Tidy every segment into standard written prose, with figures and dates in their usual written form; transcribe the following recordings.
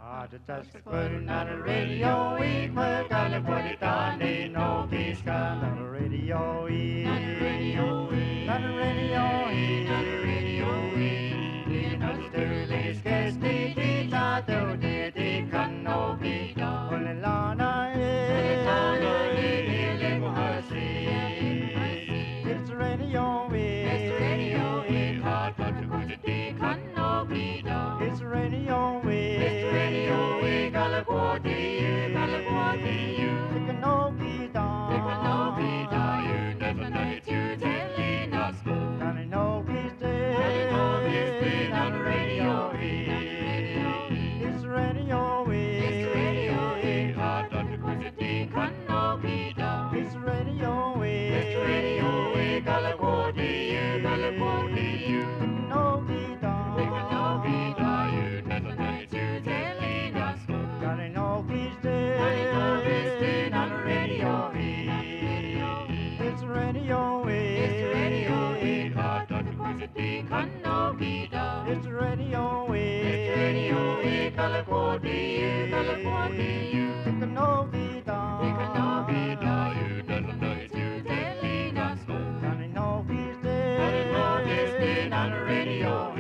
Just putting on the radio, we put on the put it on, they know he's got on the radio, on the radio, on the radio, on the radio, in the sterling sketch, they not do they can no be done. Only Lana, it's the radio, it's the radio, hard but to go to they can no be done. It's the radio, it's the radio, we got a quarter, you, they can no be done. They can no be done, you never know it, you telling us go. Can I know he's dead? Can I know he's dead on the radio, it's the radio, it's the radio, hard but to go to they can no be done. It's the radio, it's the radio, we got a quarter, you, got a quarter, you, they can no be done. They can no be done, you never know it, you telling us go. Can I know he's dead? Can I know he's dead on the radio, it's the radio, it's the radio, hard but to go to they can no be done. It's the radio, it's the radio, got a quarter, you, got a quarter, you, they can no be done. They can no be done, you never know it, you telling us go. Can I know he's dead? Can I know he's dead on the radio,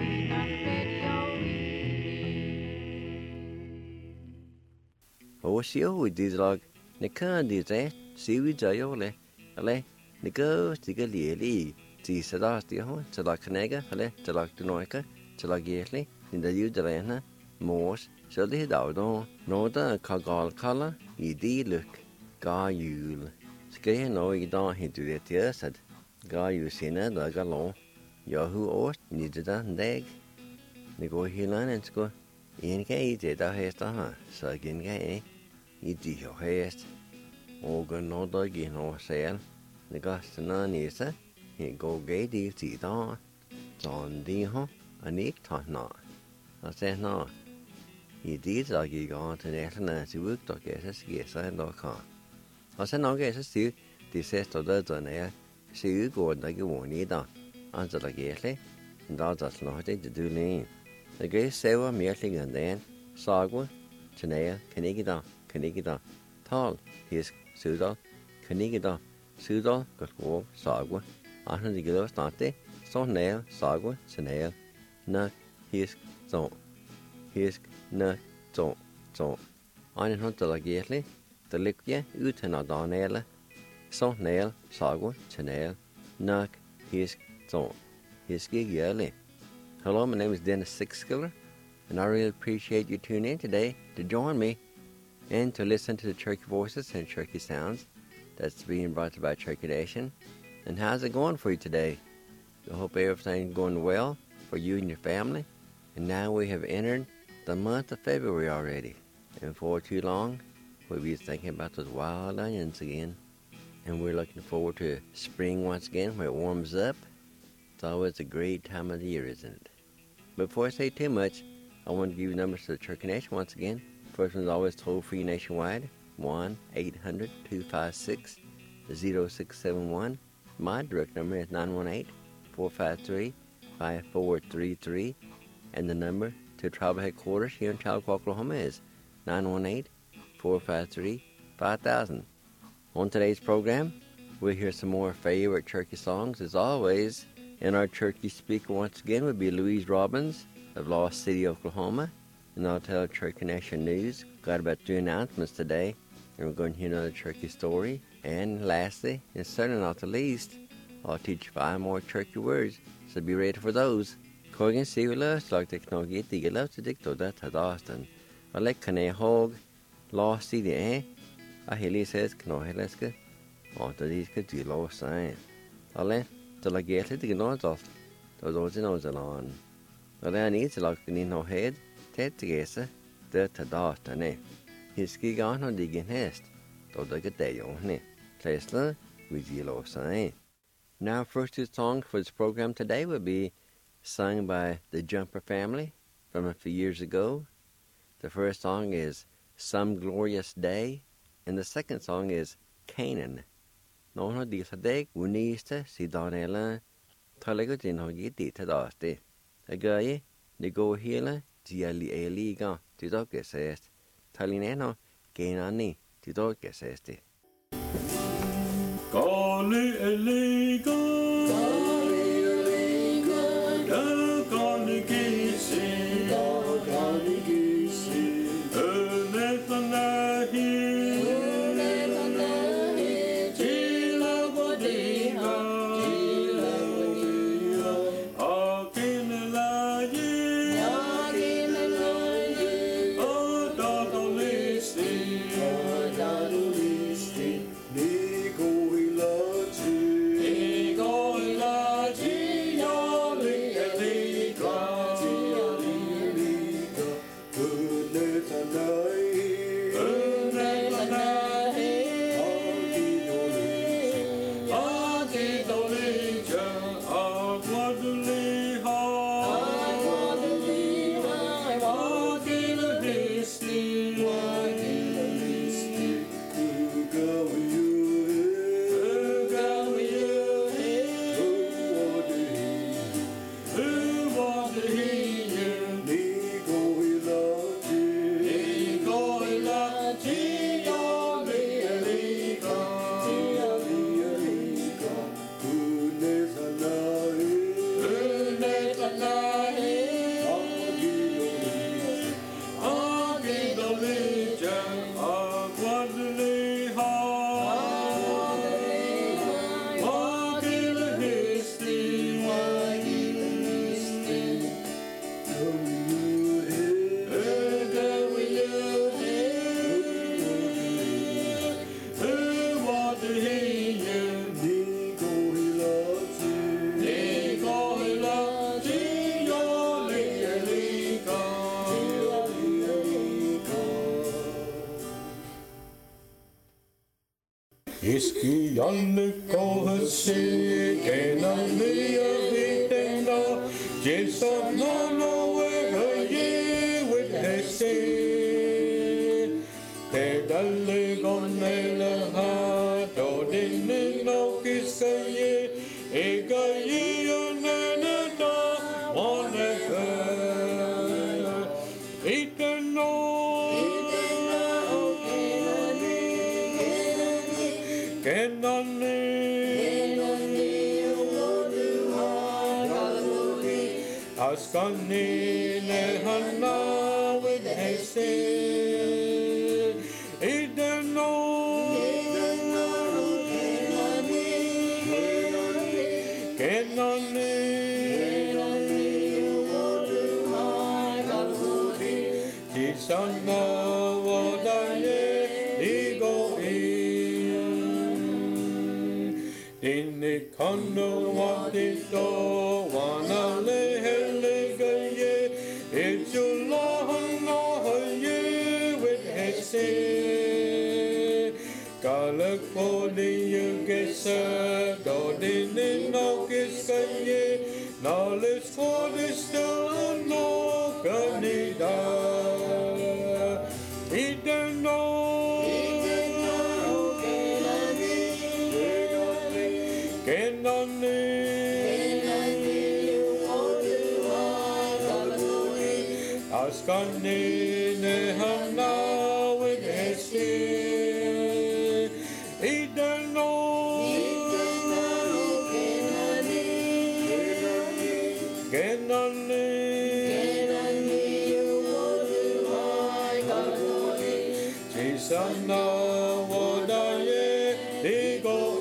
Oshio with these log, Nika did eh, see with Jayole, Ale, Nika, Tigali, Tisadas, the home, Talakanega, Ale, Talakanoika, Talagately, in the Udarana, Morse, Shelly Dowdon, Noda, Kagal color, Ed look, Gayul. Skay no, you don't hint to that year, said Gayu Sina, the Galon, Yahoo Ost, needed a leg. Nego Hilan and Sco, in gay, did a haste, so again gay. Idi your haste. Organ no dog in or sail. The gust and anisa. He go gay deal tea dawn. John Diho, a nick tot not. I said no. He did like he gone to Nathan to work to get us yes and dog car. I said no guess still. This says to the donor. See you go like you won't need on. Answer like yesly. And that's not it to do lean. The gay sever merely and then. Sagwa. Chanea, Canigida. Canigida, tall, his Sudal, Canigida, Sudal, Gotwo, Sagwa, Ahna the Gillow Stante, so nail, Sagwa, Chanel, na, his, so, his, na, so, I didn't hunt the lagately, the liquia, Utena Donella, so nail, Sagwa, Chanel, na, his, so, his gig yearly. Hello, my name is Dennis Sixskiller, and I really appreciate you tuning in today to join me and to listen to the Cherokee voices and Cherokee sounds that's being brought to you by Cherokee Nation. And how's it going for you today? I hope everything's going well for you and your family. And now we have entered the month of February already. And before too long, we'll be thinking about those wild onions again. And we're looking forward to spring once again where it warms up. It's always a great time of the year, isn't it? But before I say too much, I want to give you numbers to the Cherokee Nation once again. First one's always toll-free nationwide, 1-800-256-0671. My direct number is 918-453-5433. And the number to tribal headquarters here in Chautauqua, Oklahoma is 918-453-5000. On today's program, we'll hear some more favorite Cherokee songs as always. And our Cherokee speaker once again would be Louise Robbins of Lost City, Oklahoma. And I'll tell Cherokee Nation News. Got about 3 announcements today. And we're going to hear another Cherokee story. And lastly, and certainly not the least, I'll teach you 5 more Cherokee words. So be ready for those. Corgan see we love like the Knogi, the love to dicto that had Austin. I like Kane Hog, Lost City, eh? I hear says Knohileska. Or the these could do low sign. I'll let the Lagate the Gnons off. Those in Ozelon. I need to lock in no head. Ted together, the Tadastane. His ski on or digging hest, though the good day on it. Tesla with yellow sign. Now, first 2 songs for this program today will be sung by the Jumper family from a few years ago. The first song is Some Glorious Day, and the second song is Canaan. No, no, these are day, Unista, Sidonella, Talago in Hogiti Tadaste. A guy. They go here, Diali Eliga, Tido Gesest, Talineno, Genani, Tido Gesesti. Kali Eliga, Kali Gisi, Önetanahi, Jila Wadiha, Akinelayi, Odadolisti, Iski janne kohasi, kenanne ja vitena, Jesa nono wehaye with hesti. Te dalle gonnele ha, dodinne no kisaye, egaye yonene da, waneke. Iteno. Askani nehana with heste, ideno, kenani, tisana wadaye igo Dini kono watito wanale helegaye Ijulahana haye with hese Kalakoni yugesa Dodini no kiskaye Knowledge for this no kanida Ideno Askani nehana with hesti, ideno, kenani, Jisana wadaye digo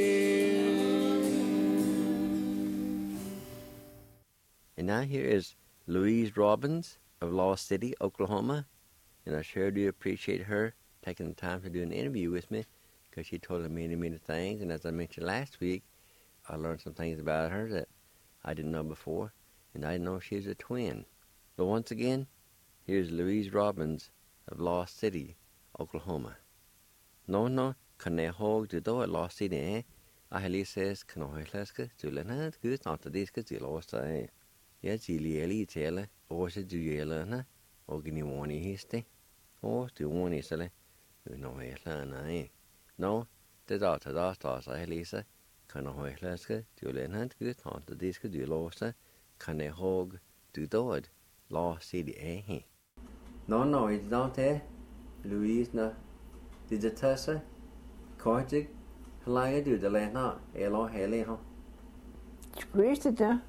And now here is Louise Robbins of Lost City, Oklahoma, and I sure do appreciate her taking the time to do an interview with me because she told me many things, and as I mentioned last week, I learned some things about her that I didn't know before, and I didn't know she was a twin. But once again, here's Louise Robbins of Lost City, Oklahoma. No, kanehog to do at Lost City, eh? I heli says, kanohilaska, to learn good, not to discuss the lost, eh? Ja, Gilieli tele, også du gjelerne, og ni vani histe, og du vani sele, no helana, no, det da sa helisa, kan hoihlaske, du lenhant gut, han det diske du låse, kan hog du dod, law city eh. No, it's not there. Louise na. Did the Tessa? Koitig? Like do the land not. Elo Haley ho. Squeezed it there.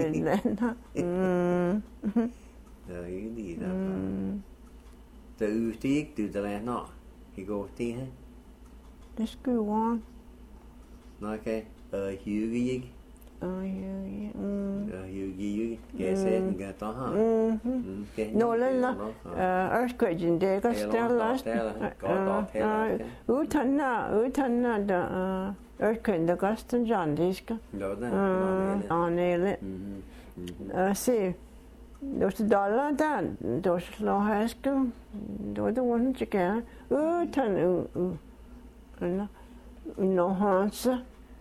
You need that. The Utig do the land not. He go tea. Let's go on. Okay. Hughie. Hughie. Guess it and get on. No, earthquake in there. Got still last. Utanna, the earthquake, the Guston John Disco. On it. See, there's a dollar down. There's no high school. There's the one to get. No answer.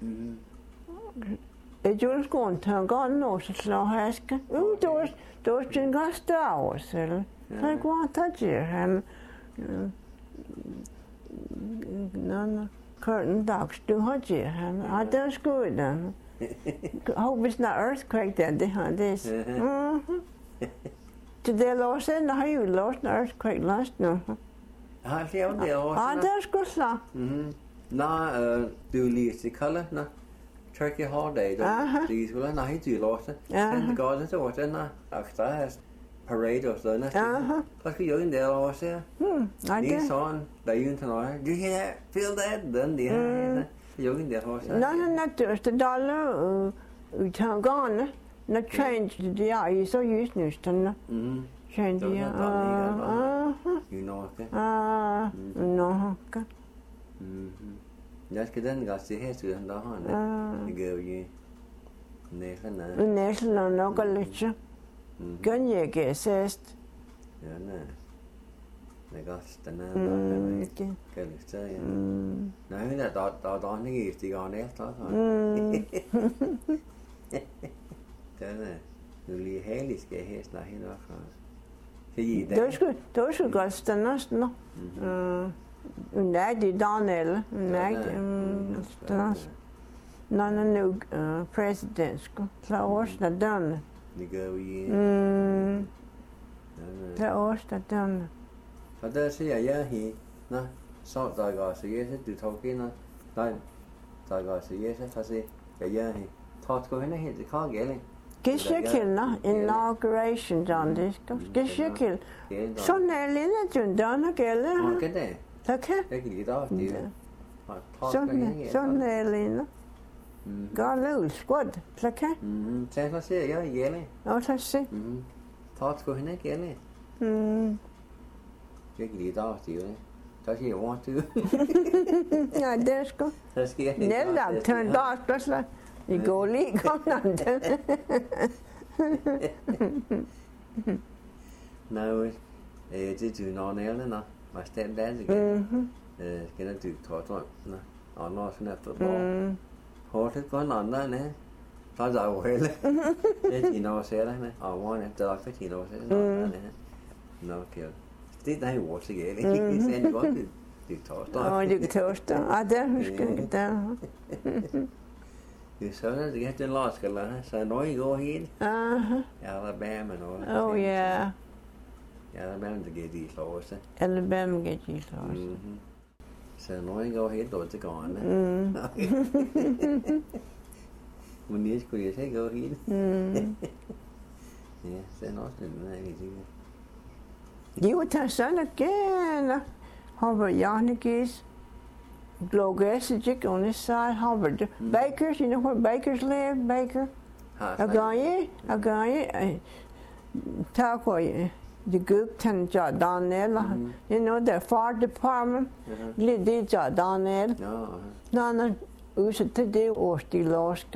It was going to God knows it's no haska. Those in Gust hours, like what touch here, none curtain dogs do hot here, I don't good then. Hope it's not earthquake then they had this. Today lost it, how you lost an earthquake last no. I don't go slow. No, do leave the colour, no. Turkey holiday, these will not hit you lost it. And the garden to what then, after has parade or so. Like you're in there, or say, I did on the unit. Do you hear that? Feel that? Then the you're in there, horse. No, not just the dollar, we turn gone, not change the eye, so used to change the you know, okay. No, Just cái đến gặp sự hết sự đó hả? Gửi gì? Nè cái nào? Nè là nó có lịch chứ. Cái gì cái sest? Dạ nè. Nè có tên nào? Cái lịch chơi. Nói là tao cái gì thì còn đấy đó thôi. Thế này, người li hết lịch cái hết là hết đó thôi. Cái gì đấy? Đó là cái tên nó. Nej, det är Daniel. Nej, någon är nog president. Så årsdag den. Det går vi. Så årsdag den. För det ser jag här. Nej, så där går så jag du tog in. Nej, där går så jag så fast jag här. Tat går henne helt kvar gäller. Gishikilna inauguration John Disco. Gishikil. Så när lilla Jundana gäller. Cái này. Okay. Cái gì đó thì Sån är Lina. Galul squad. Okay. Sen så ser jag igen. Ja, så ser. Ta ska henne igen. Cái gì đó thì ta chỉ want to. Ja, det ska. Det ska jag. Nella turn gas plus la. I går liknande. Nej, det du når nærmere nå. My stepdad again. Cái nó từ thọ thôi, nó nó sẽ nạp tụt bỏ. Họ thích có nón đó nè, ta giàu hết lên. Thế thì nó sẽ đấy nè, ở ngoài này chờ cái thì nó sẽ nón nè, nó kiểu tí này bỏ sẽ ghé lên, sen có từ thọ thôi. Từ thọ thôi, det husker det. Thì sau đó thì cái trên lost cái là sao nói go hết. Alabama nó. Oh yeah. Alabama to get these laws. Alabama get these laws. So nói go hết rồi chứ còn. Mình nghĩ cứ thế go hết. Yeah, sẽ nói từ này cái gì. You ta sana again. Harvard Yankees. Glogess on this side, Harvard. Bakers, you know where Bakers live? Baker. A guy. Talk for the group ten job down there. You know the fire department. Did job down there. No, used to do or still lost.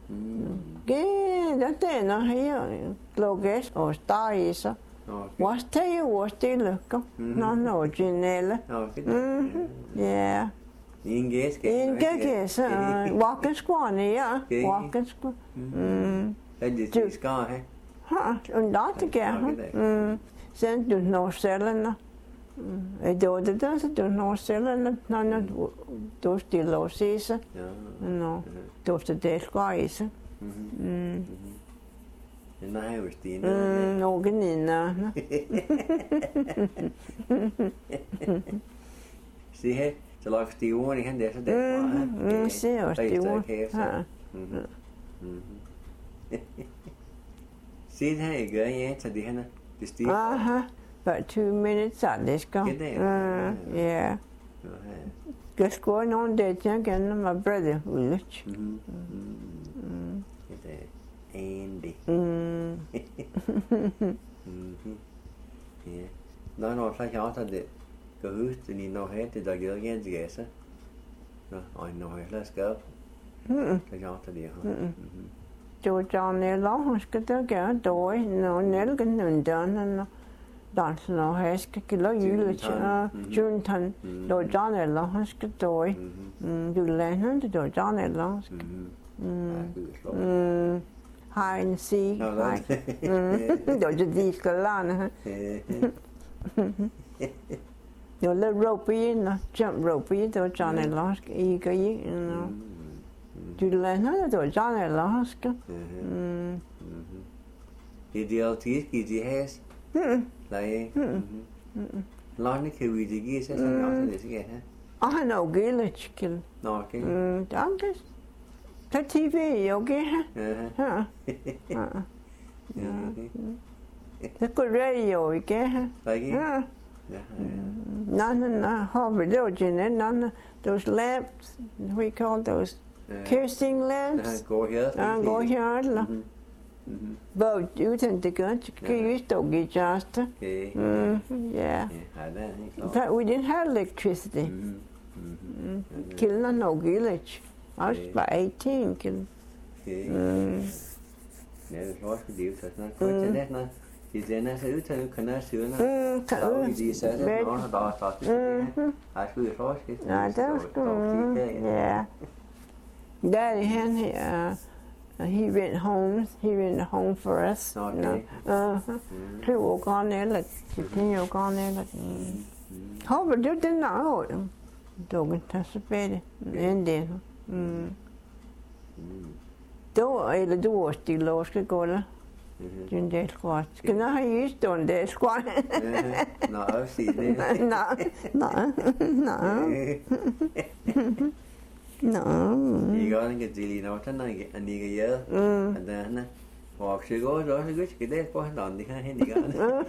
That then here Glogess or Star is. Was tell you was still look. No, Janelle. Yeah. Inges, walking squan, yeah. Walking squan. Det skal have. Not again. Sen du når cellerne. Det var det der, så du når cellerne, når du stille og se sig. Nå, du skal det skal i sig. Nej, hvis det Nogen inder. Se her, så lager Steve han der så der. Se også Steve. Se her, jeg gør, ja, så det han er bestilt. About 2 minutes at this go. Yeah. Just going on there again, my brother Ulrich. Andy. Ja. Når så jeg også det kan huske det når her det der gør igen det så. Nå, og når jeg lader skab. Så jeg også det her. Det John Eller, skal der gøre dårlig, når Nelgen underne. Dansen og her skal kilo Ulrich Juntan. Det John Eller, han skal dårlig. Du lander det John Eller. Hide and seek. Det er de skal lande. Jeg lader rope ind og jump rope ind, det var John Eller, I går i. Du lander det var John Eller. Det er altid skidt i hæs. Nej. Lande kan vi det give sig, så jeg også det skal have. Han er jo gældet. Nå, okay. Dankes. Så TV, okay? Ja. Så går radio, ikke? Ja. None, Harvard, there those lamps, we call those piercing lamps. Gå her. Gå her. But uden det gør, kan you stå i just. Yeah. But we didn't have electricity. Kilder no village. I was about 18. Ja, det er også det, så snart. Godt til det, når det er så udtaget, kan jeg søge, når vi lige sagde det, når der er startet. Jeg skulle jo forske. Nej, det var sgu. Ja. Daddy, he went home for us. Okay. He was gone there, he was gone there. Håber du det nå? Dogen tager så bedre end det. Eller du også de lov skal gå der. Den der skråt. Skal nok have just den der skråt. Nej, sig det. Nej. I gør ikke det lige når den ikke gjør. Og den og så går det også godt skal det på han det kan hende gøre.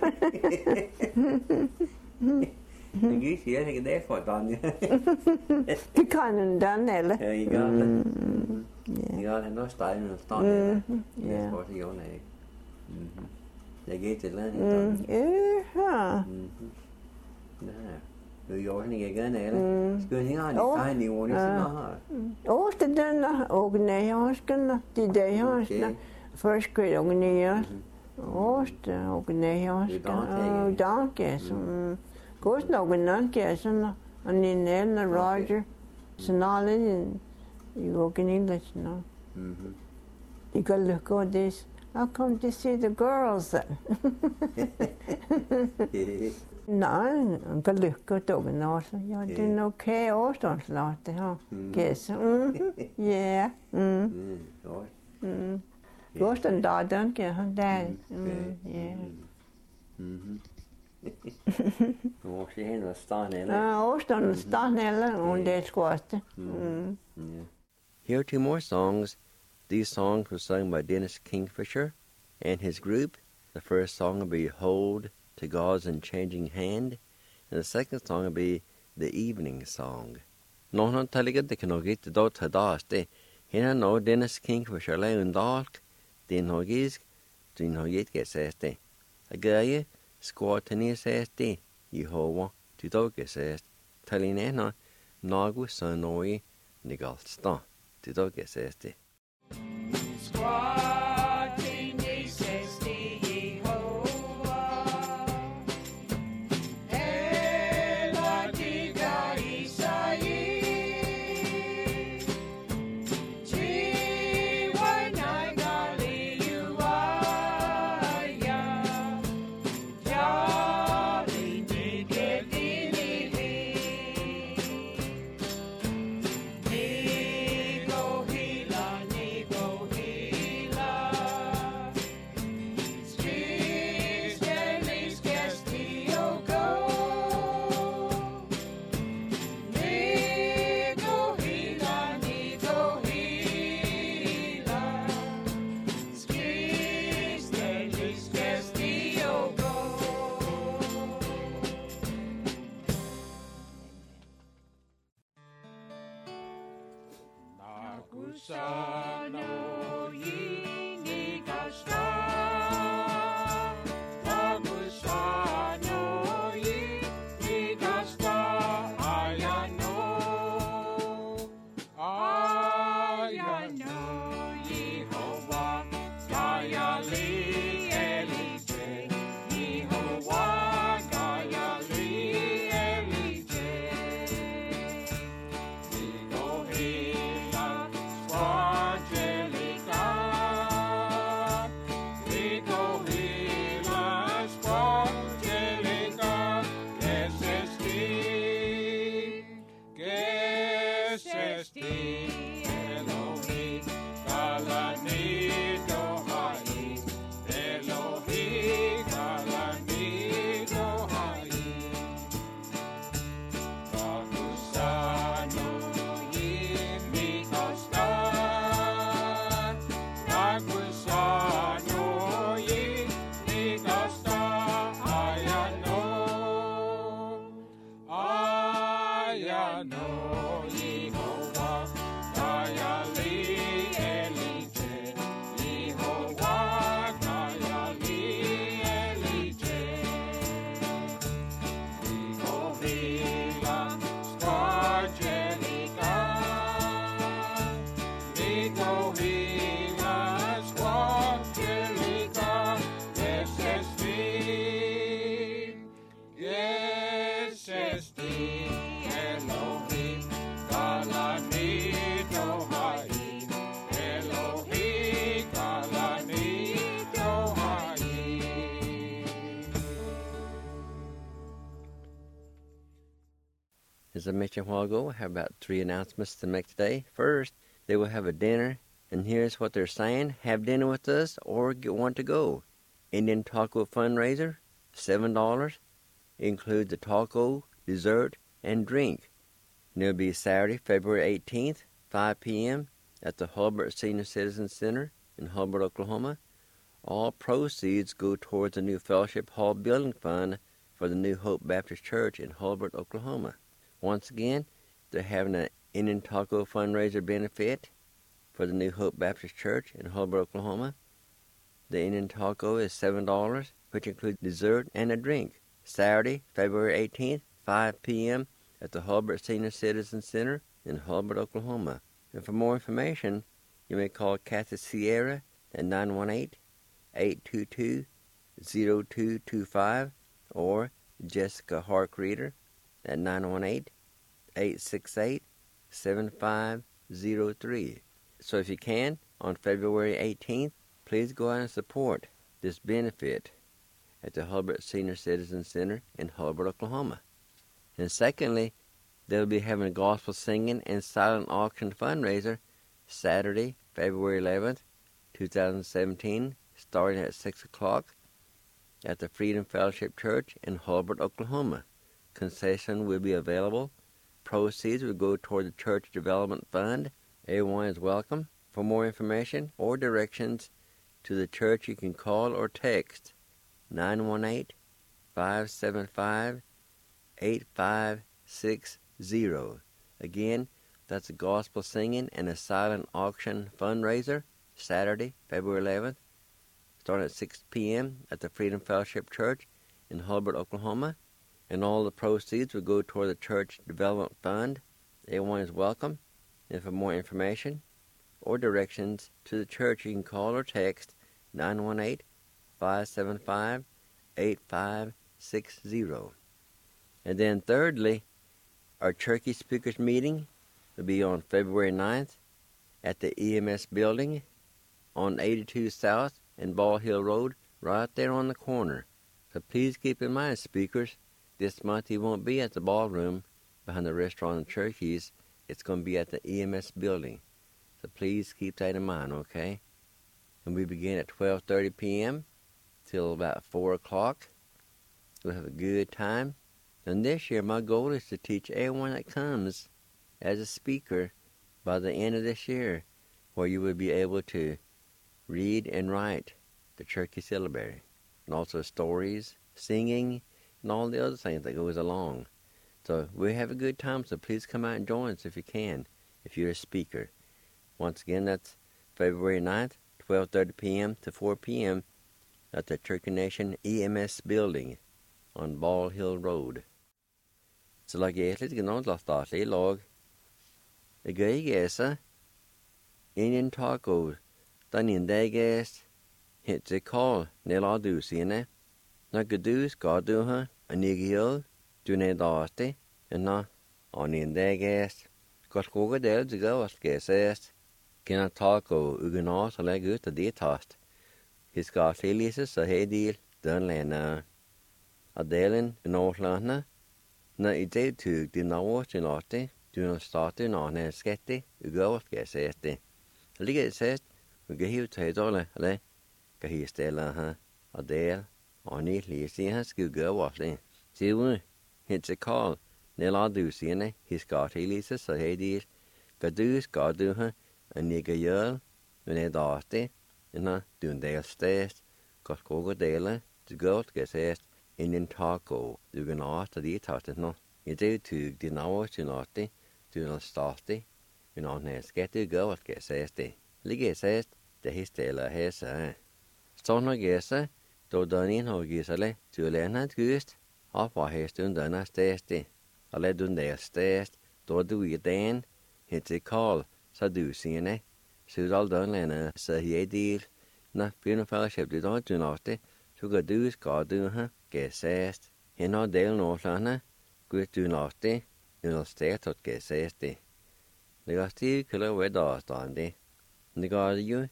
Det giver sig ikke det for den. Det kan den eller. Ja, I gør det. I gør det også stejlen og stand. Ja, for det jo nej. Jeg giver til den. Ja. Nej. Du gjorde den ikke gerne eller. Skal ikke have det kan ni år så det den organisationen de der har first grade organisationen. Det organisationen. Danke så. Goes no gunanke så og ni Roger. Så alle you work in English now. You got to look at this. I'll come to see the girls then. Nej, jeg kan lykke dagen også. Ja, det er nok kaosdomslag, det her. Gæs. Ja. Gåsten der, den kan han der. Ja. Også hen og starnelle. Ja, også starnelle, og det skåste. Here are 2 more songs. These songs were sung by Dennis Kingfisher and his group. The first song will be Hold to God's Unchanging Hand, and the second song will be The Evening Song. Nå han taler det kan nok ikke da til daste. Her nå Dennis Kingfisher laver en dag. Det er norgisk, det er norgisk gæseste. Agaye skåtene sæste i hova til dog gæseste. Talinena nagu sanoi nigalsta til dog gæseste. Hela As I mentioned a while ago, I have about 3 announcements to make today. First, they will have a dinner, and here's what they're saying. Have dinner with us or want to go. Indian Taco Fundraiser, $7. It includes the taco, dessert, and drink. And it'll be Saturday, February 18th, 5 p.m. at the Hulbert Senior Citizen Center in Hulbert, Oklahoma. All proceeds go towards the new Fellowship Hall Building Fund for the New Hope Baptist Church in Hulbert, Oklahoma. Once again, they're having an Indian Taco Fundraiser benefit for the New Hope Baptist Church in Hulbert, Oklahoma. The Indian Taco is $7, which includes dessert and a drink. Saturday, February 18th, 5 p.m. at the Hulbert Senior Citizen Center in Hulbert, Oklahoma. And for more information, you may call Kathy Sierra at 918-822-0225 or Jessica Hark-Reeder at 918-868-7503. So if you can, on February 18th, please go out and support this benefit at the Hulbert Senior Citizen Center in Hulbert, Oklahoma. And secondly, they'll be having a gospel singing and silent auction fundraiser Saturday, February 11th, 2017, starting at 6 o'clock at the Freedom Fellowship Church in Hulbert, Oklahoma. Concession will be available. Proceeds will go toward the Church Development Fund. Everyone is welcome. For more information or directions to the church, you can call or text 918-575-8560. Again, that's a gospel singing and a silent auction fundraiser Saturday, February 11th, starting at 6 p.m. at the Freedom Fellowship Church in Hulbert, Oklahoma. And all the proceeds will go toward the Church Development Fund. Everyone is welcome. And for more information or directions to the church, you can call or text 918-575-8560. And then thirdly, our Turkey Speakers meeting will be on February 9th at the EMS building on 82 South and Ball Hill Road, right there on the corner. So please keep in mind, speakers, this month he won't be at the ballroom behind the restaurant and turkeys. It's going to be at the EMS building. So please keep that in mind, okay? And we begin at 12:30 p.m. till about 4 o'clock. We'll have a good time. And this year my goal is to teach everyone that comes as a speaker by the end of this year, where you will be able to read and write the Turkey Syllabary, and also stories, singing, and all the other things that goes along. So we'll have a good time, so please come out and join us if you can, if you're a speaker. Once again, that's February 9th, 12:30 p.m. to 4 p.m. at the Turkey Nation EMS building on Ball Hill Road. Så lag jeg litt grann til å starte I lag. Jeg gøy gæsa, Indian taco, den inde gæs, hittir kall, nela du sine. Når du skal du ha, en igel, du ned dati, en on inde gæs. Godt koge del, du går at gæsest. Kina taco, ugenat, og legge ut av dit hast. Hiska tilise, så hei deal, den lene. Adelen, Norrlanda, när I det tog de något till att du startade någon skette ugår ska säga det. Ligger det vi kan hitta ett dollar eller kan hitta ställa här och del och ni läser här ska gå vart det. Se hur hittar Karl när la du sine hiska till lite så hej det ska du här en ni gör men det där det när du en del stäst ska gå dela du går ska säga Indian taco, du kan åta dit hatt nå. I det tog de nå til nåte, du kan starte, men han skette gå at jeg sier det. Ligger jeg det histe eller hese. Sånn og gese, da den inn og gisele, du lene et gust, og på hesten denne steste. Alle den der stest, da du I den, hittir Karl, så du sine. Så all den lene, så jeg del, når begynner fellesskap du da til nåte, så går du skal du ha. Gæsest. Henne delen Norrlanda, Gud du nåtte, universitet og gæsest. Det går stiv killer ved dagstande. Det går jo,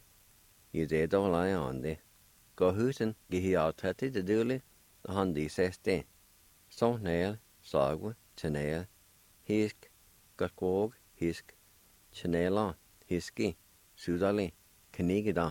I det dårlige ande. Går husen, gik aftrætte det døle, og han de seste. Så nær, sagve, tjenær, hisk, godt kåg, hisk, tjenæler, hiske, sudali, kanigeda.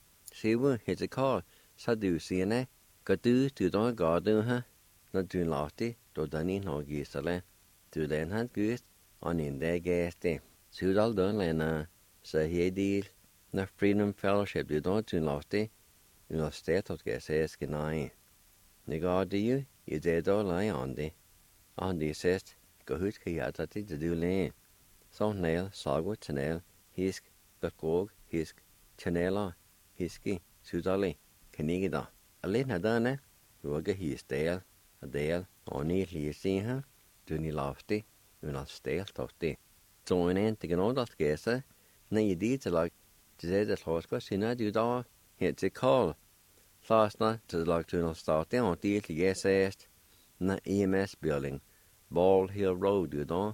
Sivu, hitte Karl, så du sierne, Gør du da gør du her, når du lagte, da den inn og gisele. Du den han gust, og inn det gæste. Sudal den lene, så hei del, når Freedom Fellowship du da du lagte, universitet og gæseske nei. Det gør det jo, I det da lei ande. Og de sest, gå huske hjertet til du le. Så næl, sago, tjenel, hisk, gakog, hisk, tjeneler, hiski, sudali, kanigida. Alene denne, våger histel, del, og ni lise her, du ni lavste, under stelt av det. Så en til genådalt gæse, når I dit til lag, til det slåsker, sinne du da, helt til Karl. Slasna til lag til under starte, og dit til gæsest, når EMS building, Ball Hill Road du da,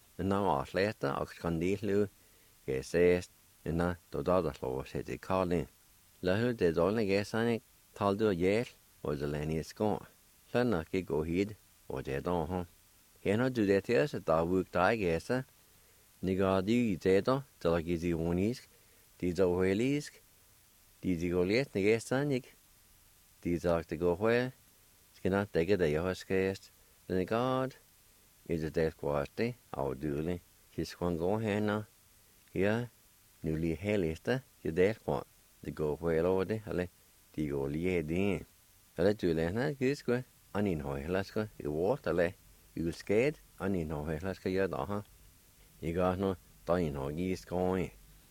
når atleta, og skandillu, gæsest, når du da slås helt til Karl. Lad det dårlige gæsene, Tal du hjel, og det længe skår. Lad ikke gå hit, og det da han. Hender du det til os, da vuk dig gæse. Nikker du I det da, til at give ironisk, de da højlisk, de går let, når gæsten ikke. De sagt det går høj, skal nok dække det jeg har skæst. Den er godt. I det der kvarte, afdyrlig, kisk han går henne. Ja, nu lige helligste, det der kvart. Det går høj over det, eller? De går lige det. Eller du lærer gudskue, og en højlasker I vort, eller ulskæd, og en højlasker gjør det her. I gør nu, der en højlasker.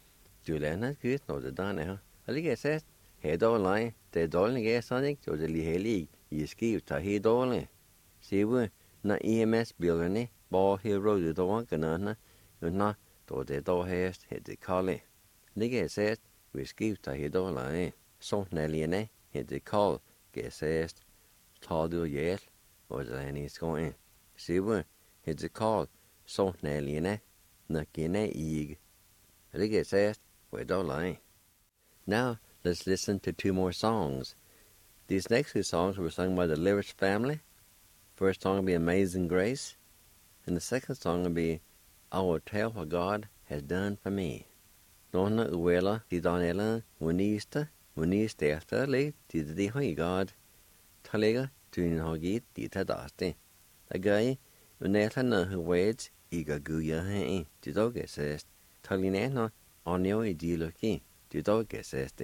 Du lærer gud, når det der er. Og lige sagt, her dårlig, det er dårlig gæsterne ikke, så det er lige heldig. I skiv tager helt dårligt. Se hvor, når EMS-billerne, Ball Hill Road, det var generne, når det er dår hest, hedder Kalle. Lige sagt, vi skiv tager helt dårligt. Så nærligende hedder Karl gæsest, tager du hjel, og det er en skåen. Sivu hedder Karl, så nærligende, når genne ig. Det gæsest, og det er Now, let's listen to two more songs. These next two songs were sung by the Lyrics family. First song will be Amazing Grace, and the second song will be I Will Tell What God Has Done For Me. Nonna uela di Daniela Uniste efter lig til det har I God. Talega tun har gitt dit at daste. Agai unetana huwed I gaguya hei. Det dog sest. Talinena onyo I diloki. Det dog sest.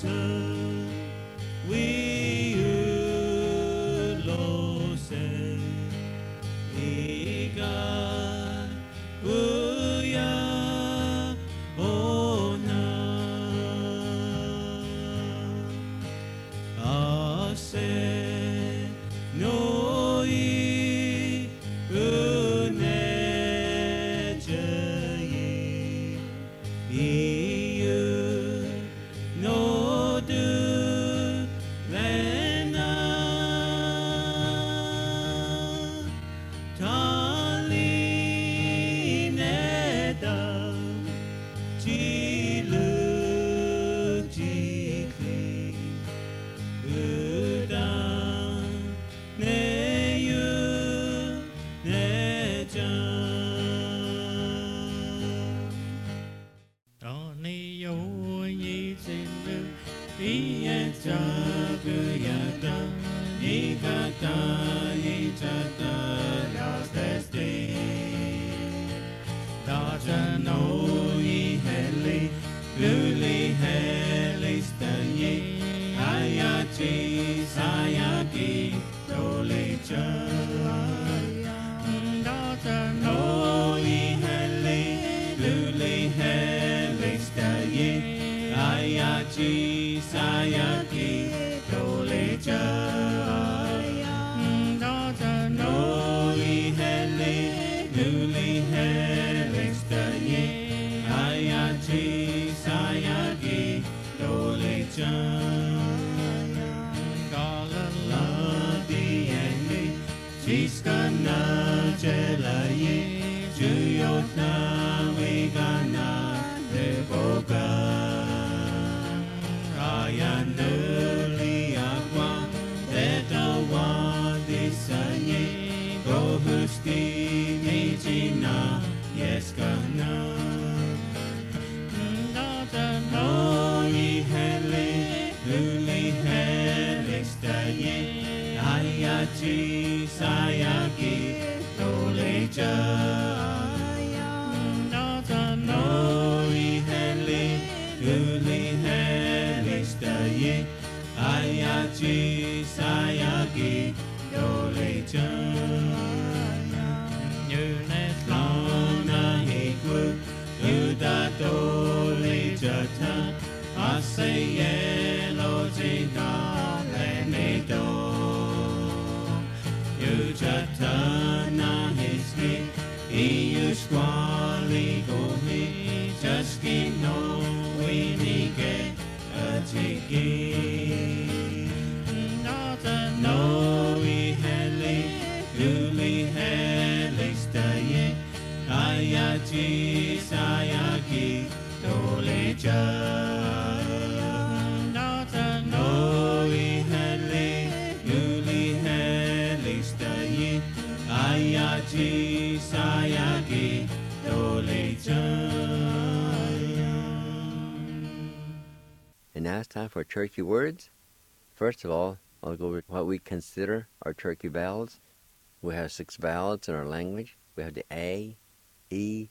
And now it's time for Turkey words. First of all, I'll go with what we consider our Turkey vowels. We have 6 vowels in our language. We have the A, E,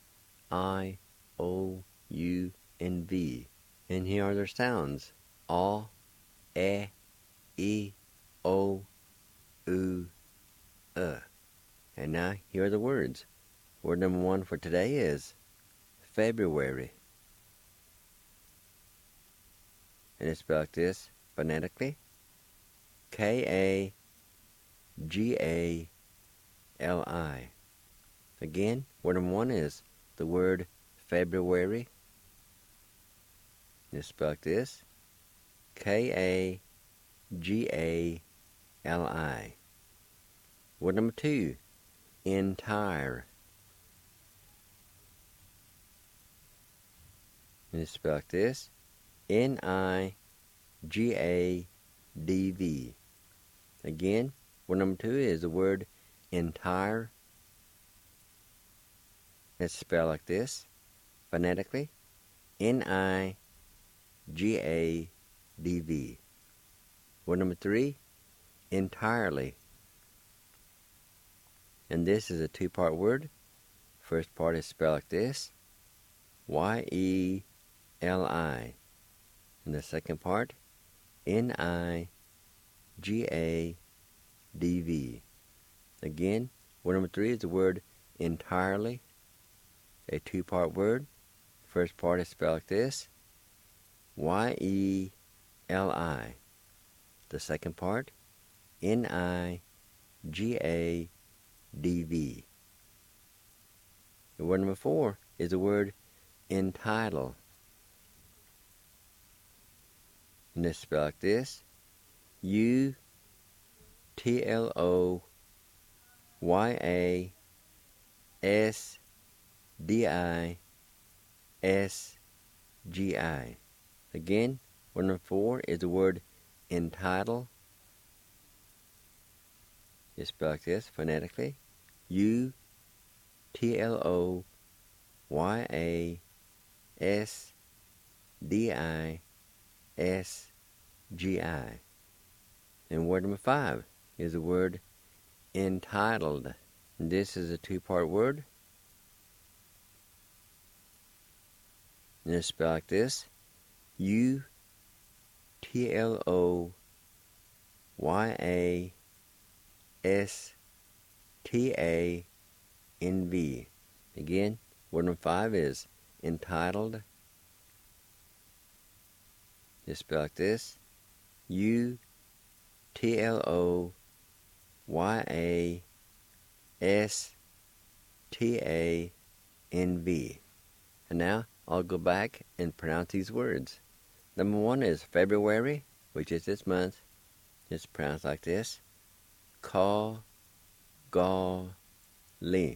I, O, U, and V. And here are their sounds. A, E, O, U, And now here are the words. Word number 1 for today is February. And it's spelled like this phonetically. K-A-G-A-L-I. Again, word number 1 is the word February. And it's spelled like this. K-A-G-A-L-I. Word number 2, entire. And it's spelled like this. N-I-G-A-D-V. Again, word number 2 is the word entire. It's spelled like this, phonetically. N-I-G-A-D-V. Word number 3, entirely. And this is a 2-part word. First part is spelled like this, Y-E-L-I. And the second part, N-I-G-A-D-V. Again, word number 3 is the word entirely, a two-part word. First part is spelled like this, Y-E-L-I. The second part, N-I-G-A-D-V. The word number 4 is the word entitle. And it's spelled like this, U-T-L-O-Y-A-S-D-I-S-G-I. Again, word number 4 is the word entitle. It's spelled like this phonetically, U-T-L-O-Y-A-S-D-I-S-G-I. And word number 5 is the word entitled. And this is a two-part word. And it's spelled like this, U-T-L-O-Y-A-S-T-A-N-V. Again, word number 5 is entitled. It's spelled like this, U-T-L-O-Y-A-S-T-A-N-V. And now I'll go back and pronounce these words. Number 1 is February, which is this month. It's pronounced like this, Ka-ga-li.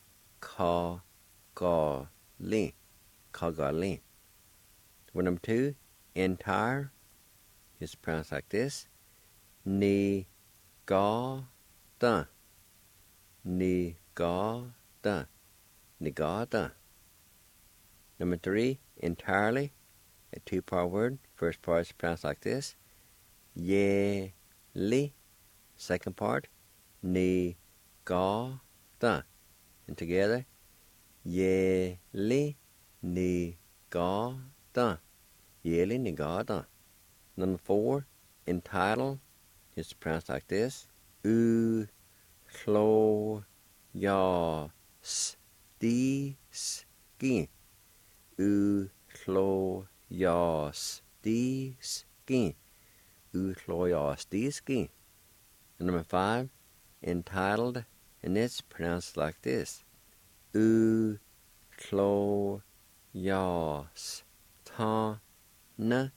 Ka-ga-li. Ka-ga-li. Word number 2, entire. It's pronounced like this, Ni-ga-da. Ni-ga-da. Ni-ga-da. Number 3, entirely, a two-part word. First part is pronounced like this, Ye-li. Second part, Ni-ga-da. And together, Ye-li, Ni-ga-da. Ye-li, Ni-ga-da. Number 4, entitled, is pronounced like this, U-hlo-ya-s-di-ski. U-hlo-ya-s-di-ski. U-hlo-ya-s-di-ski. And number 5, entitled, and it's pronounced like this, U-hlo-ya-s-ta-na.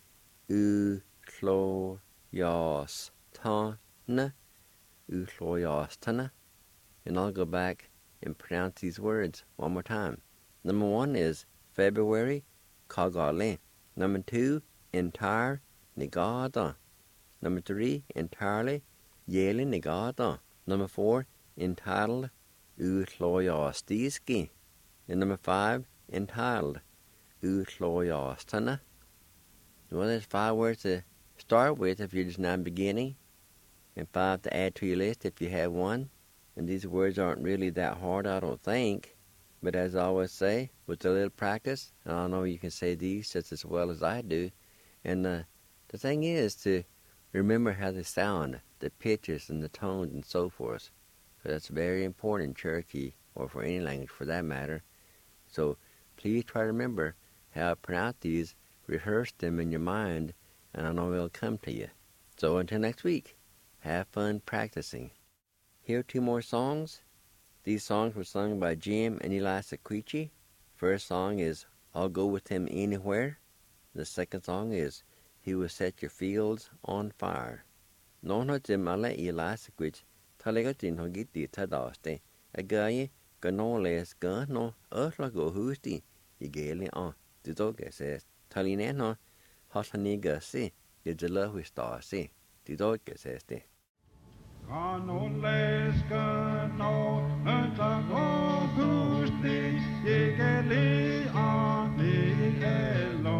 U-hlo-ya-s-ta-na. U-hlo-ya-s-ta-na. And I'll go back and pronounce these words one more time. Number 1 is February, Ka-ga-li. Number 2, entire, Ni-ga-da. Number 3, entirely, Ye-li, Ni-ga-da. Number 4, entitled, U-hlo-ya-s-di-ski. And number 5, entitled, U-hlo-ya-s-ta-na. Well, there's 5 words to start with if you're just now beginning, and 5 to add to your list if you have one. And these words aren't really that hard, I don't think. But as I always say, with a little practice, I know you can say these just as well as I do. And the thing is to remember how they sound, the pitches and the tones and so forth. So that's very important in Cherokee, or for any language for that matter. So please try to remember how to pronounce these, rehearse them in your mind, and I know it'll come to you. So until next week, have fun practicing. Here are 2 more songs. These songs were sung by Jim and Eli Sequicci. First song is I'll Go With Him Anywhere. The second song is He Will Set Your Fields on Fire. Nono Jim Ale Eli Sequicci. Talega Jin Hogiti Tadaste. A guy gano les gun no earthla go hoosti. Igeli on. Didoga says. Taline no Hosaniga si. Yajala Husta si. Didoga says. Gano les gano go hoosti. Igeli on the elo.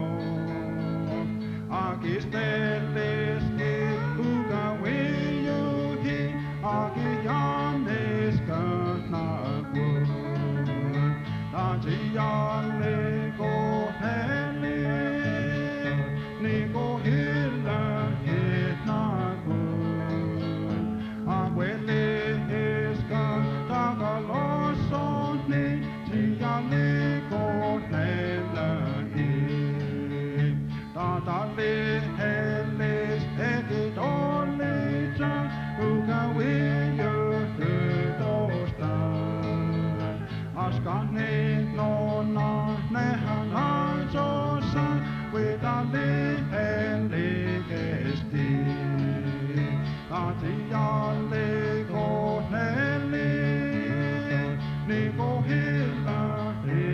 Agisteles uga wiyuhi. Agiyanes ganagu. Tajiyale go heli. Ni go hila. Dali Hellis Eki Dolly John Uga Wiyo Hudostan Askani Nona Nehanan Josan With Dali Hellis Esti Ati Yale Go Helli Nigo Hilla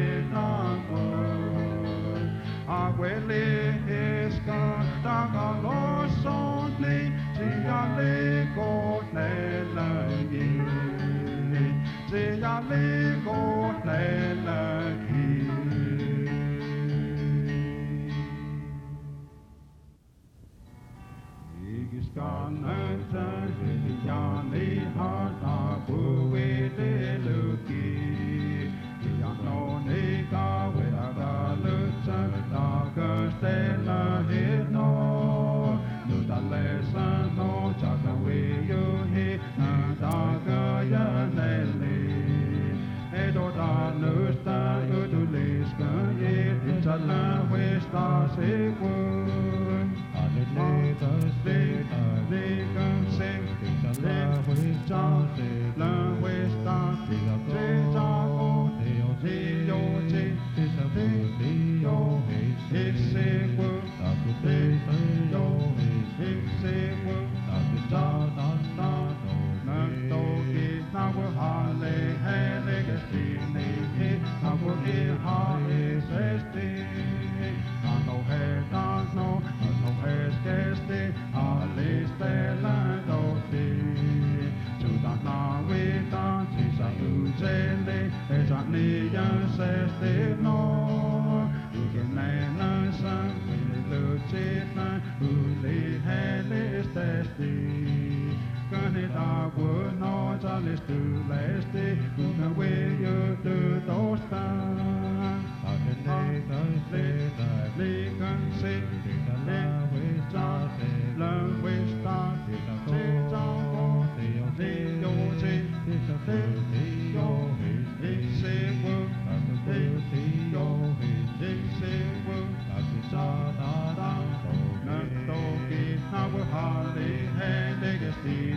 Abuele esca daga losoni tiale go nelagi tiale go nelagi Igiskananta yani hata buwe de luki Yano nega weda lutsa daga stella hino Nuda lesa no chaka weyo he daga yanele Edo da nusta uduliska ye Inchala westa segun Aleta steta legan sing Inchala westa la westa Tita Dio te Dio Exequo Dio Exequo Da da da Nanto ki nawa hale hele gestini nawa ha esesti Nano he no he gesti ale stella dosti Chuda na wita tisa ujele Esani yansesti no Ugenena san Luchitna uli hele stesti Ganita would not alice to leste, Una way you do those times. I can take the late, can see, let we start, learn we start, take down, take your take, take your it's a work, take your it's a work, da da da, not talking, I will hardly have legacy.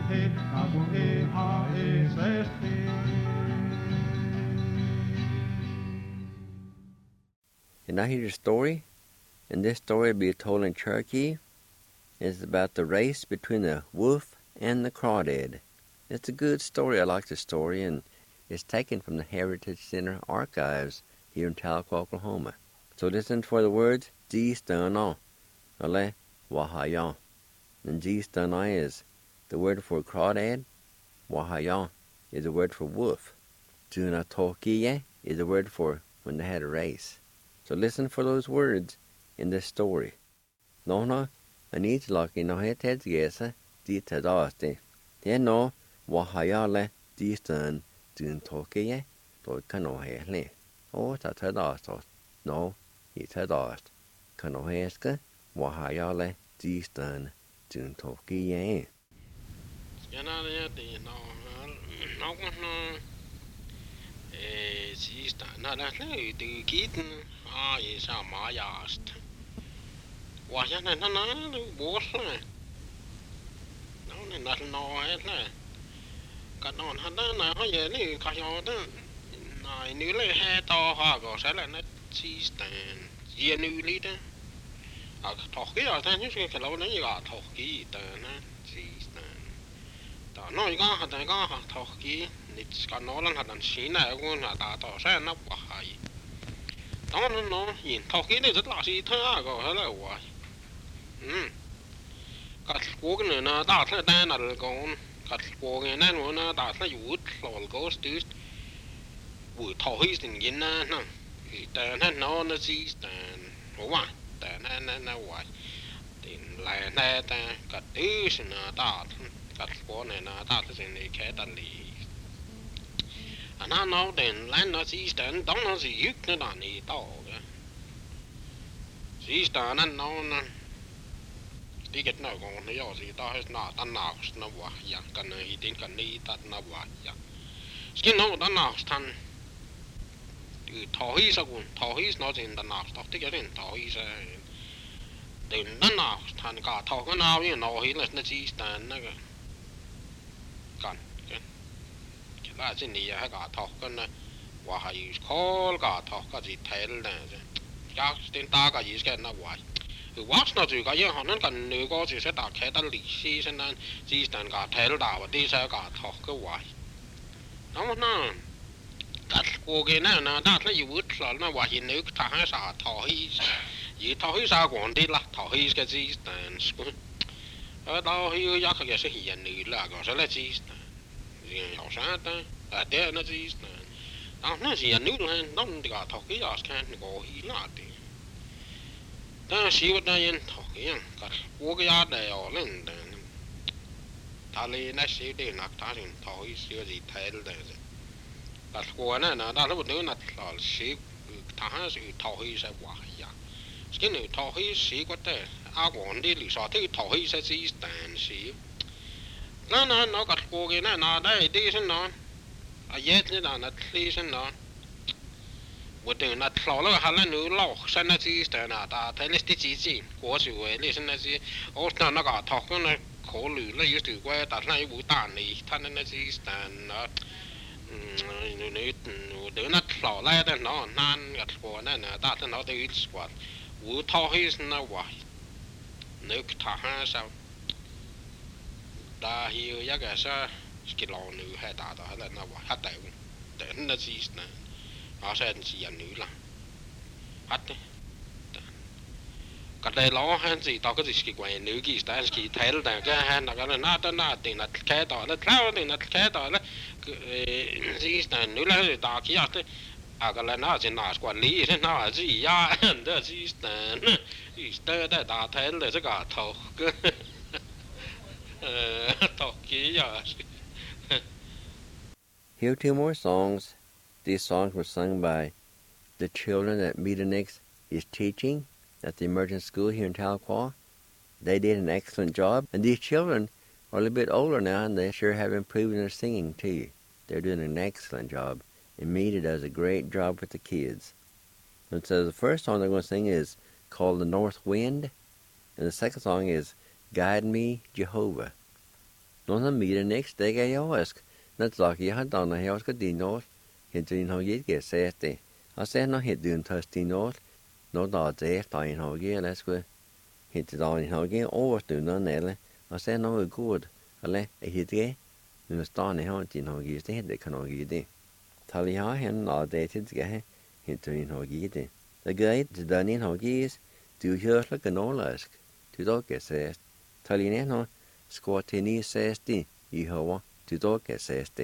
And I hear a story, and this story will be told in Cherokee. It's about the race between the wolf and the crawdad. It's a good story. I like the story, and it's taken from the Heritage Center archives here in Tahlequah, Oklahoma. So listen for the words G-Stun-O, Ale Wahaya. And G-Stun-O is the word for crawdad. Wahaya is the word for wolf. Tunatokiye is the word for when they had a race. So listen for those words in this story. Nona anit laki no het gesa di tadaste. No Wahaya le di stun tunatokiye to kano hele. O ta tadastos. No he tadast. Kano heska Wahaya le di stun tunatokiye. Sista nähdään löytyy kiitin aisa majasta. Wahjana nana vuosle. No niin nähdään noille. Kanon hänen hajeli kajoita. Näin yle heto haako sellainen sistään. Jen ylitä. Aga tohkia tämän joskin laulen ja tohkia tänään sistään. No ikan hatan tohki nyt skanolan hatan siinä kun hata tosen napahai. No in tohki nyt lasi thago hele wa. Kat kuogen na ta tha dan al gon kat kuogen na no na ta tha yut lol go stust. Bu tohi sin yin na na. Ta na no na si stan. Wa ta na wa. Tin la na ta kat is na ta Katsuonena taatasin ei ketalli. Anna nouden länna siistään tonnosi yknätä niitä ooga. Siistään anna on tiket näkoon joo siitä on naata naustna vahja kanna hitin kan niitä na vahja. Skin nouta naustan. Tohisa kun tohis nosin ta nausta tiket tohisa. Đừng nó nào thành cả thọ cái nào như nó hi là nó chỉ tàn nó cái cần cái là chỉ này hay cả thọ cái này và hay khó cả thọ cái gì thế này chắc tên ta cái gì cái nó vậy watch nó chỉ cái họ nó cần nếu có chỉ sẽ đặt cái lịch sử cho nên chỉ tàn cả thế là và đi sẽ cả thọ cái vậy nó nó đặt cô cái này nó đặt nó yếu rồi nó và hiện nếu thằng hay sao thọ hi ý thọ hi sao còn đi là thọ hi cái gì tàn ở đâu hi giác cái sẽ hiện nữ là có sẽ là gì riêng nhỏ sáng ta à thế nó gì nó gì nữ là nó cả thọ cái giác cái có hi là thì ta xíu ta yên thọ cái cả cô cái giác này ở lên ta lấy nó xíu để nạp ta thì thọ hi xíu gì thế là đặt cô này nó đã lúc nữa là xíu ta sẽ thọ hi sẽ quả ya cái này thọ hi xíu có thể còn đi lý do thì thọ hi sẽ gì tàn xíu nó gặt cô cái này nó đây đi xem nó yết như là nó đi xem nó một đường nó thọ nó hay là nữ lọ xem nó gì tàn là ta thấy nó chỉ của sự vậy đi xem nó gì ô nó gặt thọ cái này khổ lử lấy sự quay ta này bụi tàn này thanh nó gì tàn nó nữ nó thọ lại đó nó nan gặt cô này nè ta thấy nó tới ít quá vũ thọ hi nó vậy nếu thà ha sao ta hiểu giá cái sao cái lò nữ hay ta đó là nó vậy hết đại để nó gì nè họ sẽ chỉ ăn nữ là hết đấy cái đây lò hay gì tao cái gì cái quầy nữ cái ta cái thấy là cái hay là cái nó tên là tiền là cái đó là trao tiền là cái đó là gì nè nữ là ta kia thế à cái là nó chỉ là quản lý thế nó là gì ya đó gì nè cái đó ta thấy là cái cả thầu Here are two more songs. These songs were sung by the children that Meetanix is teaching at the emergent school here in Tahlequah. They did an excellent job, and these children are a little bit older now, and they sure have improved in their singing too. They're doing an excellent job, and Meeta does a great job with the kids. And so the first song they're going to sing is called The North Wind, and the second song is Guide Me, Jehovah. Nó Meetanix, they get yours. That's like you had done the house, got the north. Hiện how you get said there. I said no hit doing thirsty north. No dog there, dying how you let's go. Hit the dying how you over to no nail. I said no good. I let a hit there. No starting how you stay the can you there. Tally how him all day to get hit to how you there. The guy to done in how you is do hear like an old ask. To dog get says. Tally no squat in his says the you how to dog get says the.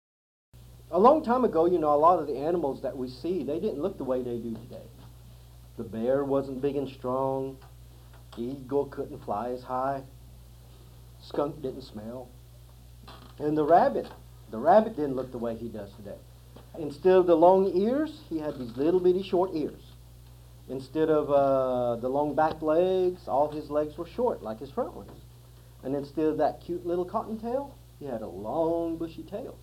A long time ago, a lot of the animals that we see, they didn't look the way they do today. The bear wasn't big and strong. Eagle couldn't fly as high. Skunk didn't smell. And the rabbit didn't look the way he does today. Instead of the long ears, he had these little bitty short ears. Instead of the long back legs, all his legs were short, like his front ones. And instead of that cute little cottontail, he had a long bushy tail.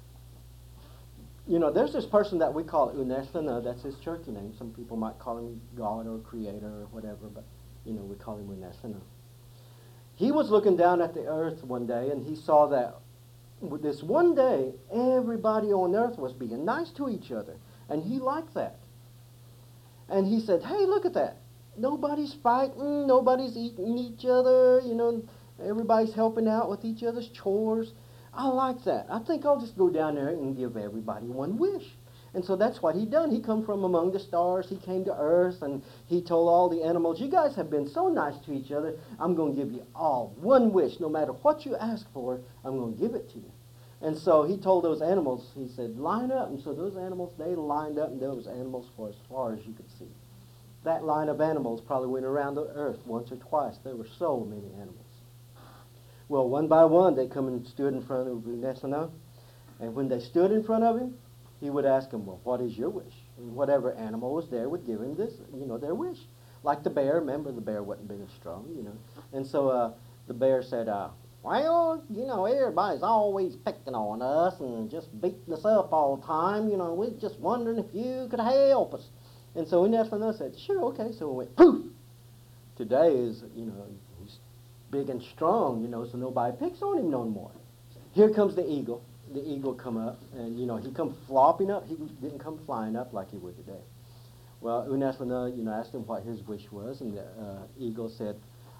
You know, there's this person that we call Uneslana, that's his Cherokee name. Some people might call him God or Creator or whatever, but, you know, we call him Uneslana. He was looking down at the earth one day, and he saw that with this one day, everybody on earth was being nice to each other, and he liked that. And he said, hey, look at that. Nobody's fighting, nobody's eating each other, you know, everybody's helping out with each other's chores. I like that. I think I'll just go down there and give everybody one wish. And so that's what he done. He come from among the stars. He came to earth, and he told all the animals, you guys have been so nice to each other, I'm going to give you all one wish. No matter what you ask for, I'm going to give it to you. And so he told those animals, he said, line up. And so those animals, they lined up, and there was animals for as far as you could see. That line of animals probably went around the earth once or twice. There were so many animals. Well, one by one, they come and stood in front of Uneslana. And when they stood in front of him, he would ask them, well, what is your wish? And whatever animal was there would give him this, you know, their wish. Like the bear. Remember, the bear wasn't big and strong, you know. And so the bear said, well, you know, everybody's always picking on us and just beating us up all the time. You know, we're just wondering if you could help us. And so Uneslana said, sure, okay. So we went, poof! Today is, you know, he's big and strong, you know, so nobody picks on him no more. Here comes the eagle. The eagle come up, and, you know, he come flopping up. He didn't come flying up like he would today. Well, Uneslana, you know, asked him what his wish was, and the eagle said,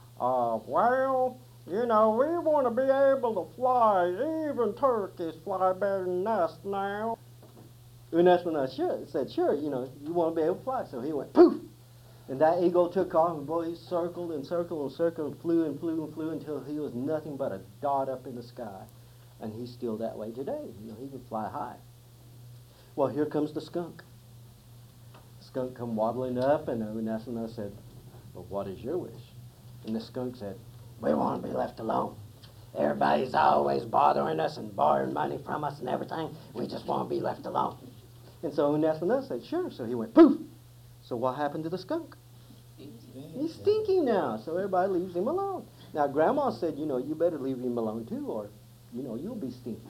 well, you know, we want to be able to fly. Even turkeys fly better than us now. Uneslana said, sure, you know, you want to be able to fly. So he went, poof! And that eagle took off, and boy, he circled and circled and circled and flew and flew and flew until he was nothing but a dot up in the sky. And he's still that way today. You know, he can fly high. Well, here comes the skunk. The skunk come waddling up, and Uneslana said, well, what is your wish? And the skunk said, we want to be left alone. Everybody's always bothering us and borrowing money from us and everything. We just want to be left alone. And so Uneslana said, sure. So he went, poof! So what happened to the skunk? He's stinky now, so everybody leaves him alone. Now, Grandma said, you know, you better leave him alone too, or you know, you'll be stinky.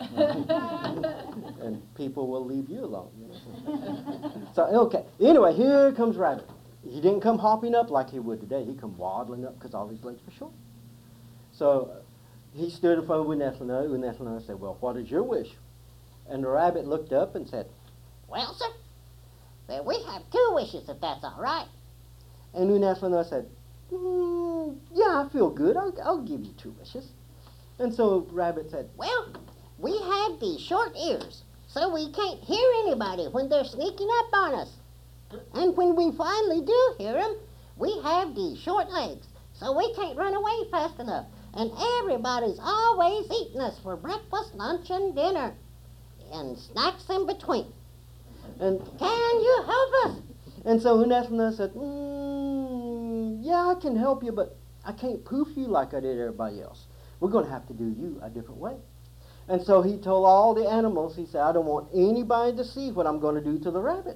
And people will leave you alone. You know? So, okay. Anyway, here comes Rabbit. He didn't come hopping up like he would today. He come waddling up because all his legs were short. So he stood in front of Uneslana. Uneslana said, well, what is your wish? And the rabbit looked up and said, well, sir, then we have 2 wishes, if that's all right. And Uneslana said, yeah, I feel good. I'll give you 2 wishes. And so Rabbit said, well, we have these short ears, so we can't hear anybody when they're sneaking up on us. And when we finally do hear them, we have these short legs, so we can't run away fast enough. And everybody's always eating us for breakfast, lunch, and dinner, and snacks in between. And can you help us? And so Uneslana said, yeah, I can help you, but I can't poof you like I did everybody else. We're going to have to do you a different way. And so he told all the animals, he said, I don't want anybody to see what I'm going to do to the rabbit.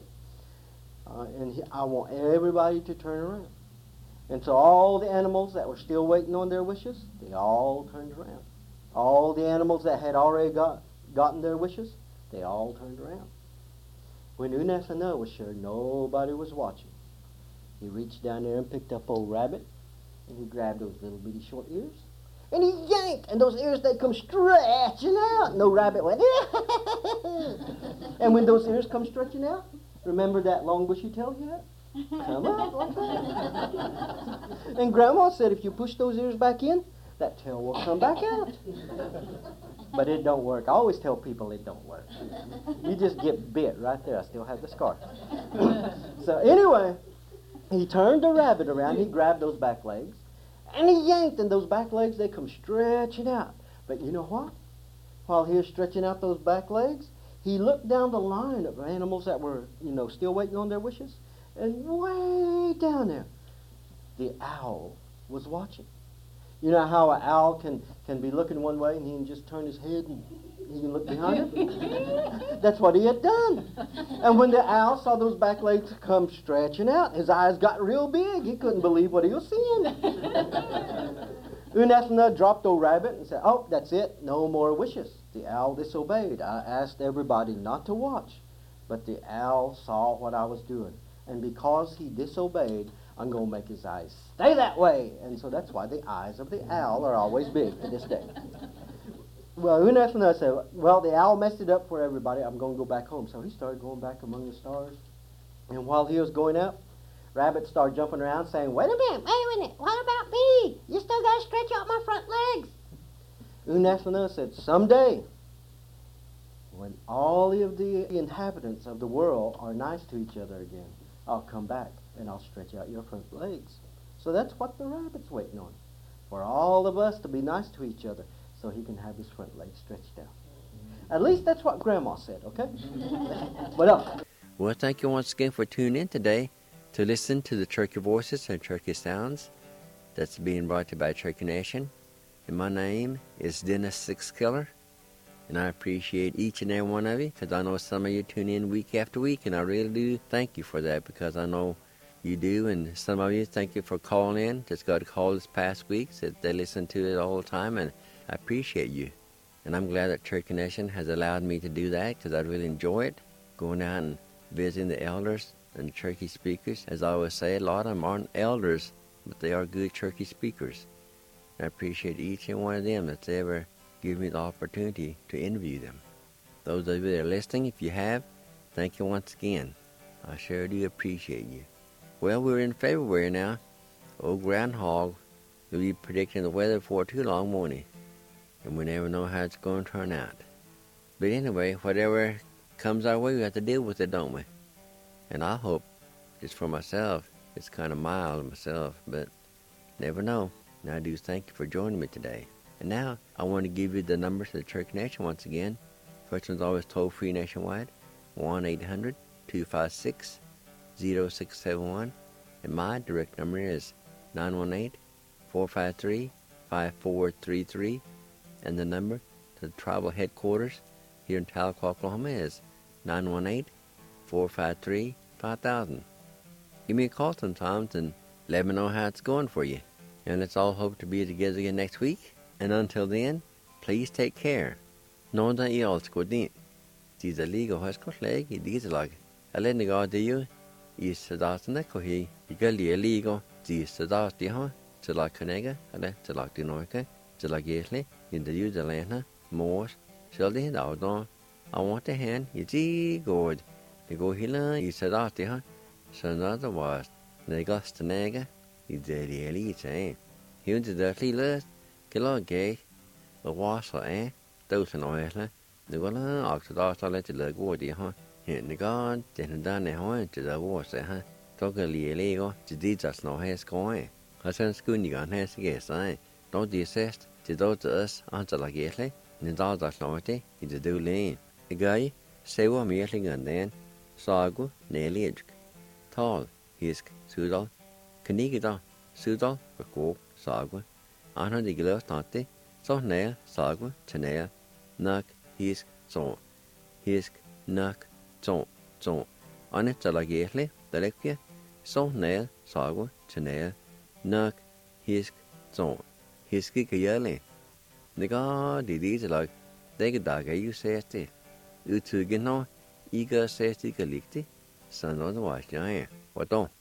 I want everybody to turn around. And so all the animals that were still waiting on their wishes, they all turned around. All the animals that had already gotten their wishes, they all turned around. When Uneslana was sure nobody was watching, he reached down there and picked up old Rabbit, and he grabbed those little bitty short ears, and he yanked, and those ears, they come stretching out, and the rabbit went, and when those ears come stretching out, remember that long bushy tail you had? Come out like that. And Grandma said if you push those ears back in, that tail will come back out. But it don't work. I always tell people it don't work. You just get bit right there. I still have the scar. So anyway, he turned the rabbit around. He grabbed those back legs, and he yanked, and those back legs, they come stretching out. But you know what? While he was stretching out those back legs, he looked down the line of animals that were, you know, still waiting on their wishes, And way down there, the owl was watching. You know how an owl can be looking one way and he can just turn his head and he can look behind him? That's what he had done. And when the owl saw those back legs come stretching out, his eyes got real big. He couldn't believe what he was seeing. Unathana dropped the rabbit and said, "Oh, that's it. No more wishes." The owl disobeyed. I asked everybody not to watch, but the owl saw what I was doing. And because he disobeyed, I'm going to make his eyes stay that way. And so that's why the eyes of the owl are always big to this day. Well, Unathana said, well, the owl messed it up for everybody. I'm going to go back home. So he started going back among the stars. And while he was going up, Rabbit started jumping around saying, wait a minute, what about me? You still got to stretch out my front legs. Unathana said, someday, when all of the inhabitants of the world are nice to each other again, I'll come back and I'll stretch out your front legs. So that's what the rabbit's waiting on, for all of us to be nice to each other so he can have his front legs stretched out. At least that's what Grandma said, okay? What else? Well, thank you once again for tuning in today to listen to the Turkey Voices and Turkey Sounds that's being brought to you by Turkey Nation. And my name is Dennis Sixkiller, and I appreciate each and every one of you because I know some of you tune in week after week, and I really do thank you for that because I know you do, and some of you, thank you for calling in. Just got a call this past week, said they listen to it all the time, and I appreciate you. And I'm glad that Turkey Nation has allowed me to do that because I really enjoy it, going out and visiting the elders and the Turkey speakers. As I always say, a lot of them aren't elders, but they are good Turkey speakers. And I appreciate each and one of them that's ever given me the opportunity to interview them. Those of you that are listening, if you have, thank you once again. I sure do appreciate you. Well, we're in February now. Old Groundhog will be predicting the weather for too long, won't he? And we never know how it's going to turn out. But anyway, whatever comes our way, we have to deal with it, don't we? And I hope, just for myself, it's kind of mild myself, but never know. And I do thank you for joining me today. And now, I want to give you the numbers to the Turkey Nation once again. First one's always toll-free nationwide, 1-800-256-0671. And my direct number is 918-453-5433. And the number to the tribal headquarters here in Tahlequah, Oklahoma is 918-453-5000. Give me a call sometimes and let me know how it's going for you. And let's all hope to be together again next week. And until then, please take care. Know that you all scored in. These are legal high school leg, these are like a letting go to you. Is the data nekohi, you get legal, these the data, to like Canega, and to like the Norca, to like Yesley, in the New Zealand, Morse, Shelly, Dowdon. I want the hand, you see, good. The go hilla, is the data, so another was, the ghost nega, is the elite, eh? Here's the dirty list. Cái lo ghê, ở quá sợ đâu sẽ nói là nếu có là ở chỗ đó sao lại chỉ lời của đi ha hiện nếu có trên đó này hỏi chỉ lời của sẽ ha cho cái lìa lìa có chỉ đi just nói hết coi ở trên school thì còn hết cái sai đó đi xét chỉ đó just anh chỉ là cái đấy nên đó just nói thế thì chỉ đưa lên cái gái sẽ qua miếng lên gần đen sao của nè liệt tall hisk sưu đó cái này cái đó sưu đó và cố sao của anh nói gì cái lớp tao thế so nè sao của chân nè nắc hisk nắc trộn anh chỉ là cái đấy để lấy cái so nè sao của chân nè nắc hisk cái gì này nếu có đi thì là đây cái đại cái yêu xe thế yêu thứ cái nó ý cái xe thì cái lịch thế sao nó hoài chứ ai, hoạt động